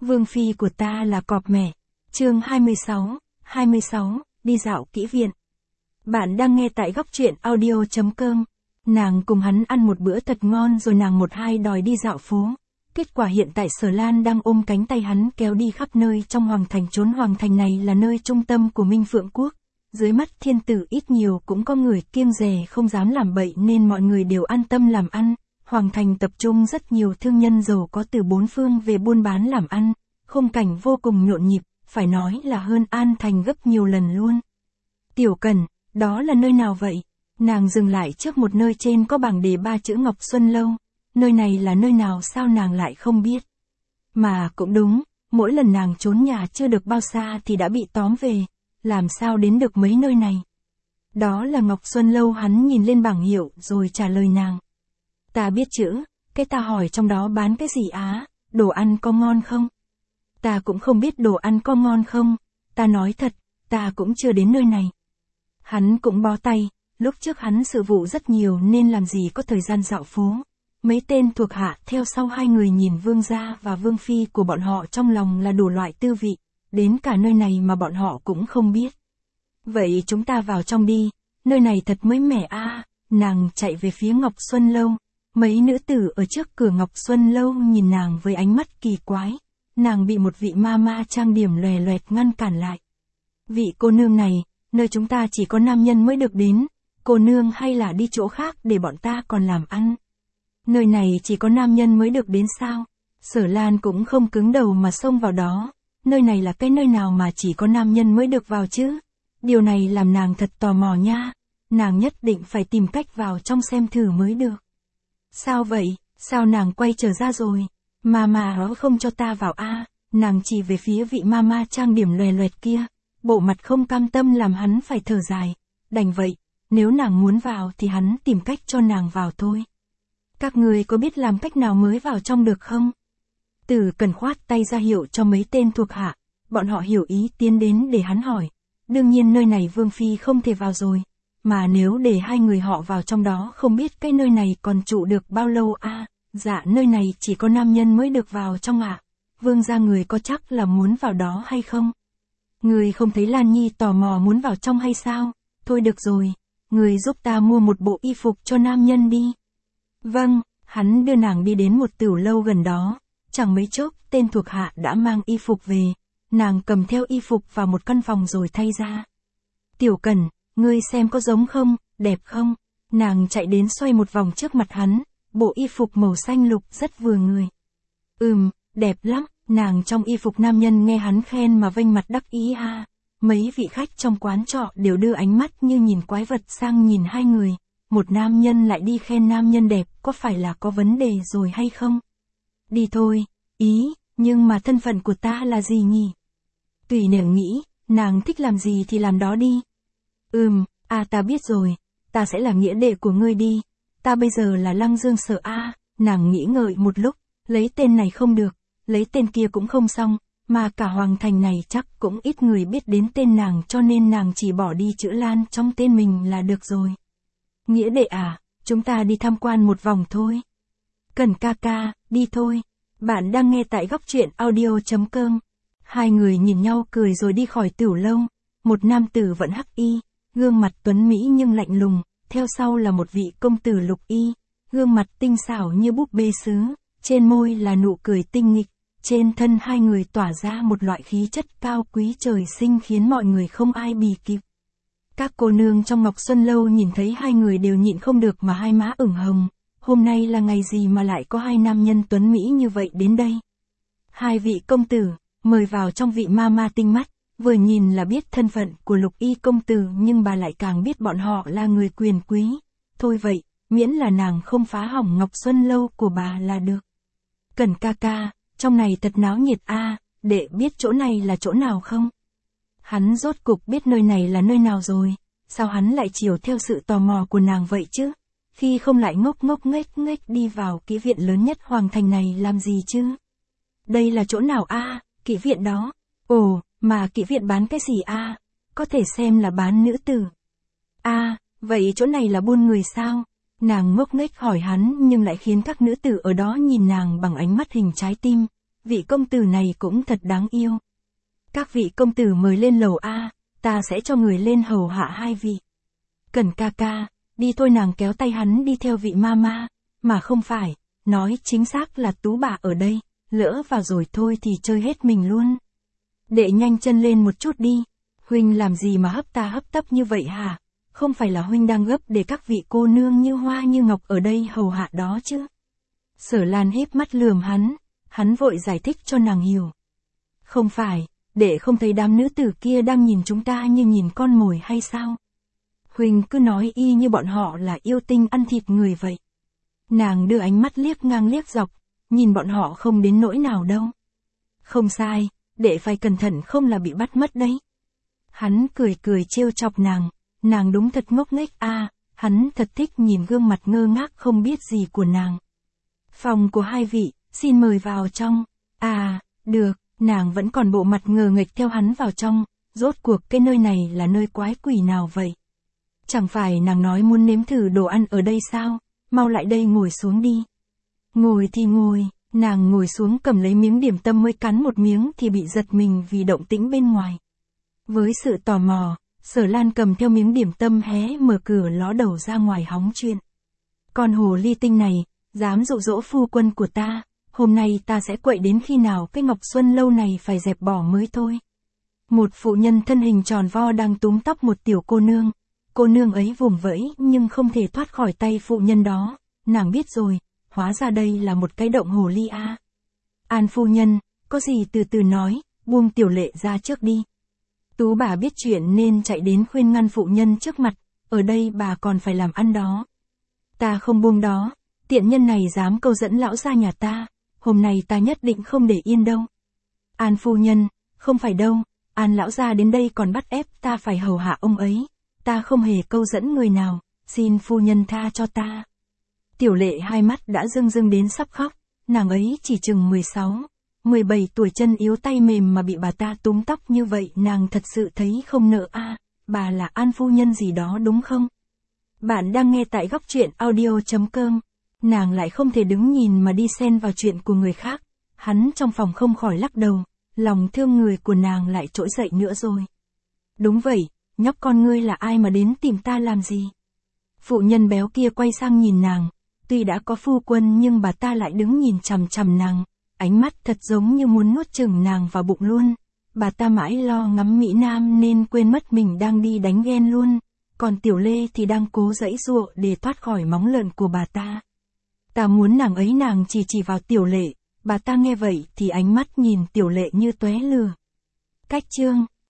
Vương phi của ta là cọp mẹ. Chương 26, đi dạo kỹ viện. Bạn đang nghe tại góc truyện audio.com. Nàng cùng hắn ăn một bữa thật ngon rồi nàng một hai đòi đi dạo phố. Kết quả hiện tại Sở Lan đang ôm cánh tay hắn kéo đi khắp nơi trong hoàng thành. Chốn hoàng thành này là nơi trung tâm của Minh Phượng Quốc. Dưới mắt thiên tử ít nhiều cũng có người kiêng dè không dám làm bậy nên mọi người đều an tâm làm ăn. Hoàng thành tập trung rất nhiều thương nhân giàu có từ bốn phương về buôn bán làm ăn. Khung cảnh vô cùng nhộn nhịp, phải nói là hơn An Thành gấp nhiều lần luôn. Tiểu Cần, đó là nơi nào vậy? Nàng dừng lại trước một nơi trên có bảng đề 3 chữ Ngọc Xuân Lâu. Nơi này là nơi nào sao nàng lại không biết? Mà cũng đúng, mỗi lần nàng trốn nhà chưa được bao xa thì đã bị tóm về. Làm sao đến được mấy nơi này? Đó là Ngọc Xuân Lâu. Hắn nhìn lên bảng hiệu rồi trả lời nàng. Ta biết chữ, cái ta hỏi trong đó bán cái gì á, đồ ăn có ngon không? Ta cũng không biết đồ ăn có ngon không, ta nói thật, ta cũng chưa đến nơi này. Hắn cũng bó tay, lúc trước hắn sự vụ rất nhiều nên làm gì có thời gian dạo phố. Mấy tên thuộc hạ theo sau hai người nhìn vương gia và vương phi của bọn họ trong lòng là đủ loại tư vị, đến cả nơi này mà bọn họ cũng không biết. Vậy chúng ta vào trong đi, nơi này thật mới mẻ a. Nàng chạy về phía Ngọc Xuân Lâu. Mấy nữ tử ở trước cửa Ngọc Xuân Lâu nhìn nàng với ánh mắt kỳ quái. Nàng bị một vị ma trang điểm lòe loẹt ngăn cản lại. Vị cô nương này, nơi chúng ta chỉ có nam nhân mới được đến. Cô nương hay là đi chỗ khác để bọn ta còn làm ăn? Nơi này chỉ có nam nhân mới được đến sao? Sở Lan cũng không cứng đầu mà xông vào đó. Nơi này là cái nơi nào mà chỉ có nam nhân mới được vào chứ? Điều này làm nàng thật tò mò nha. Nàng nhất định phải tìm cách vào trong xem thử mới được. Sao vậy? Sao nàng quay trở ra rồi? Mà không cho ta vào a. Nàng chỉ về phía vị ma trang điểm lòe loẹt kia. Bộ mặt không cam tâm làm hắn phải thở dài. Đành vậy, nếu nàng muốn vào thì hắn tìm cách cho nàng vào thôi. Các người có biết làm cách nào mới vào trong được không? Tử Cần khoát tay ra hiệu cho mấy tên thuộc hạ. Bọn họ hiểu ý tiến đến để hắn hỏi. Đương nhiên nơi này Vương Phi không thể vào rồi. Mà nếu để hai người họ vào trong đó không biết cái nơi này còn trụ được bao lâu a. Dạ nơi này chỉ có nam nhân mới được vào trong ạ. Vương gia người có chắc là muốn vào đó hay không? Người không thấy Lan Nhi tò mò muốn vào trong hay sao? Thôi được rồi, người giúp ta mua một bộ y phục cho nam nhân đi. Vâng, hắn đưa nàng đi đến một tửu lâu gần đó. Chẳng mấy chốc tên thuộc hạ đã mang y phục về. Nàng cầm theo y phục vào một căn phòng rồi thay ra. Tiểu Cần, ngươi xem có giống không, đẹp không? Nàng chạy đến xoay một vòng trước mặt hắn. Bộ y phục màu xanh lục rất vừa người. Đẹp lắm. Nàng trong y phục nam nhân nghe hắn khen mà vênh mặt đắc ý ha. Mấy vị khách trong quán trọ đều đưa ánh mắt như nhìn quái vật sang nhìn hai người. Một nam nhân lại đi khen nam nhân đẹp, có phải là có vấn đề rồi hay không? Đi thôi, nhưng mà thân phận của ta là gì nhỉ? Tùy nàng nghĩ, nàng thích làm gì thì làm đó đi. Ta biết rồi, ta sẽ là nghĩa đệ của ngươi đi. Ta bây giờ là Lăng Dương Sở a. Nàng nghĩ ngợi một lúc, lấy tên này không được, lấy tên kia cũng không xong, mà cả hoàng thành này chắc cũng ít người biết đến tên nàng cho nên nàng chỉ bỏ đi chữ Lan trong tên mình là được rồi. Nghĩa đệ à, chúng ta đi tham quan một vòng thôi. Cần ca ca, đi thôi. Bạn đang nghe tại góc truyện audio.com. Hai người nhìn nhau cười rồi đi khỏi tửu lâu. Một nam tử vẫn hắc y, gương mặt tuấn mỹ nhưng lạnh lùng, theo sau là một vị công tử lục y, gương mặt tinh xảo như búp bê sứ, trên môi là nụ cười tinh nghịch, trên thân hai người tỏa ra một loại khí chất cao quý trời sinh khiến mọi người không ai bì kịp. Các cô nương trong Ngọc Xuân Lâu nhìn thấy hai người đều nhịn không được mà hai má ửng hồng. Hôm nay là ngày gì mà lại có hai nam nhân tuấn mỹ như vậy đến đây? Hai vị công tử, mời vào trong. Vị ma tinh mắt, vừa nhìn là biết thân phận của lục y công tử nhưng bà lại càng biết bọn họ là người quyền quý. Thôi vậy, miễn là nàng không phá hỏng Ngọc Xuân Lâu của bà là được. Cần ca ca, trong này thật náo nhiệt a. Đệ biết chỗ này là chỗ nào không? Hắn rốt cục biết nơi này là nơi nào rồi. Sao hắn lại chiều theo sự tò mò của nàng vậy chứ? Khi không lại ngốc nghếch đi vào kỹ viện lớn nhất hoàng thành này làm gì chứ? Đây là chỗ nào a? Kỹ viện đó. Ồ, mà kỹ viện bán cái gì a? Có thể xem là bán nữ tử. Vậy chỗ này là buôn người sao? Nàng ngốc nghếch hỏi hắn nhưng lại khiến các nữ tử ở đó nhìn nàng bằng ánh mắt hình trái tim. vị công tử này cũng thật đáng yêu. Các vị công tử mời lên lầu A, ta sẽ cho người lên hầu hạ hai vị. Cẩn ca ca, đi thôi, nàng kéo tay hắn đi theo vị mama, mà không phải, nói chính xác là Tú bà ở đây, lỡ vào rồi thôi thì chơi hết mình luôn. Đệ nhanh chân lên một chút đi, huynh làm gì mà hấp ta hấp tấp như vậy hả? Không phải là huynh đang gấp để các vị cô nương như hoa như ngọc ở đây hầu hạ đó chứ? Sở Lan híp mắt lườm hắn vội giải thích cho nàng hiểu. Không phải, đệ không thấy đám nữ tử kia đang nhìn chúng ta như nhìn con mồi hay sao? Huynh cứ nói y như bọn họ là yêu tinh ăn thịt người vậy. Nàng đưa ánh mắt liếc ngang liếc dọc, nhìn bọn họ không đến nỗi nào đâu. Không sai, đệ phải cẩn thận không là bị bắt mất đấy. Hắn cười trêu chọc nàng đúng thật ngốc nghếch a, hắn thật thích nhìn gương mặt ngơ ngác không biết gì của nàng. Phòng của hai vị, xin mời vào trong. À, được, nàng vẫn còn bộ mặt ngờ nghệch theo hắn vào trong, rốt cuộc cái nơi này là nơi quái quỷ nào vậy? Chẳng phải nàng nói muốn nếm thử đồ ăn ở đây sao? Mau lại đây ngồi xuống đi. Ngồi thì ngồi, nàng ngồi xuống cầm lấy miếng điểm tâm mới cắn một miếng thì bị giật mình vì động tĩnh bên ngoài. Với sự tò mò, Sở Lan cầm theo miếng điểm tâm hé mở cửa ló đầu ra ngoài hóng chuyện. Con hồ ly tinh này, dám dụ dỗ phu quân của ta, hôm nay ta sẽ quậy đến khi nào cái Ngọc Xuân lâu này phải dẹp bỏ mới thôi. Một phụ nhân thân hình tròn vo đang túm tóc một tiểu cô nương ấy vùng vẫy nhưng không thể thoát khỏi tay phụ nhân đó, nàng biết rồi, hóa ra đây là một cái động hồ ly a. An phu nhân, có gì từ từ nói, buông tiểu lệ ra trước đi. Tú bà biết chuyện nên chạy đến khuyên ngăn phụ nhân trước mặt, ở đây bà còn phải làm ăn đó. Ta không buông đó, tiện nhân này dám câu dẫn lão gia nhà ta, hôm nay ta nhất định không để yên đâu. An phu nhân, không phải đâu, An lão gia đến đây còn bắt ép ta phải hầu hạ ông ấy, ta không hề câu dẫn người nào, xin phu nhân tha cho ta. Tiểu lệ hai mắt đã rưng đến sắp khóc, nàng ấy chỉ chừng 16, 17 tuổi, chân yếu tay mềm mà bị bà ta túm tóc như vậy nàng thật sự thấy không nỡ a. Bà là An phu nhân gì đó đúng không? Bạn đang nghe tại góc truyện audio.com. Nàng lại không thể đứng nhìn mà đi xen vào chuyện của người khác. Hắn trong phòng không khỏi lắc đầu, lòng thương người của nàng lại trỗi dậy nữa rồi. Đúng vậy, nhóc con ngươi là ai mà đến tìm ta làm gì? Phụ nhân béo kia quay sang nhìn nàng, tuy đã có phu quân nhưng bà ta lại đứng nhìn chằm chằm nàng, ánh mắt thật giống như muốn nuốt chửng nàng vào bụng luôn. Bà ta mãi lo ngắm Mỹ Nam nên quên mất mình đang đi đánh ghen luôn, còn Tiểu Lê thì đang cố giãy giụa để thoát khỏi móng lợn của bà ta. Ta muốn nàng ấy, nàng chỉ vào Tiểu Lệ, bà ta nghe vậy thì ánh mắt nhìn Tiểu Lệ như tóe lửa. Cách chương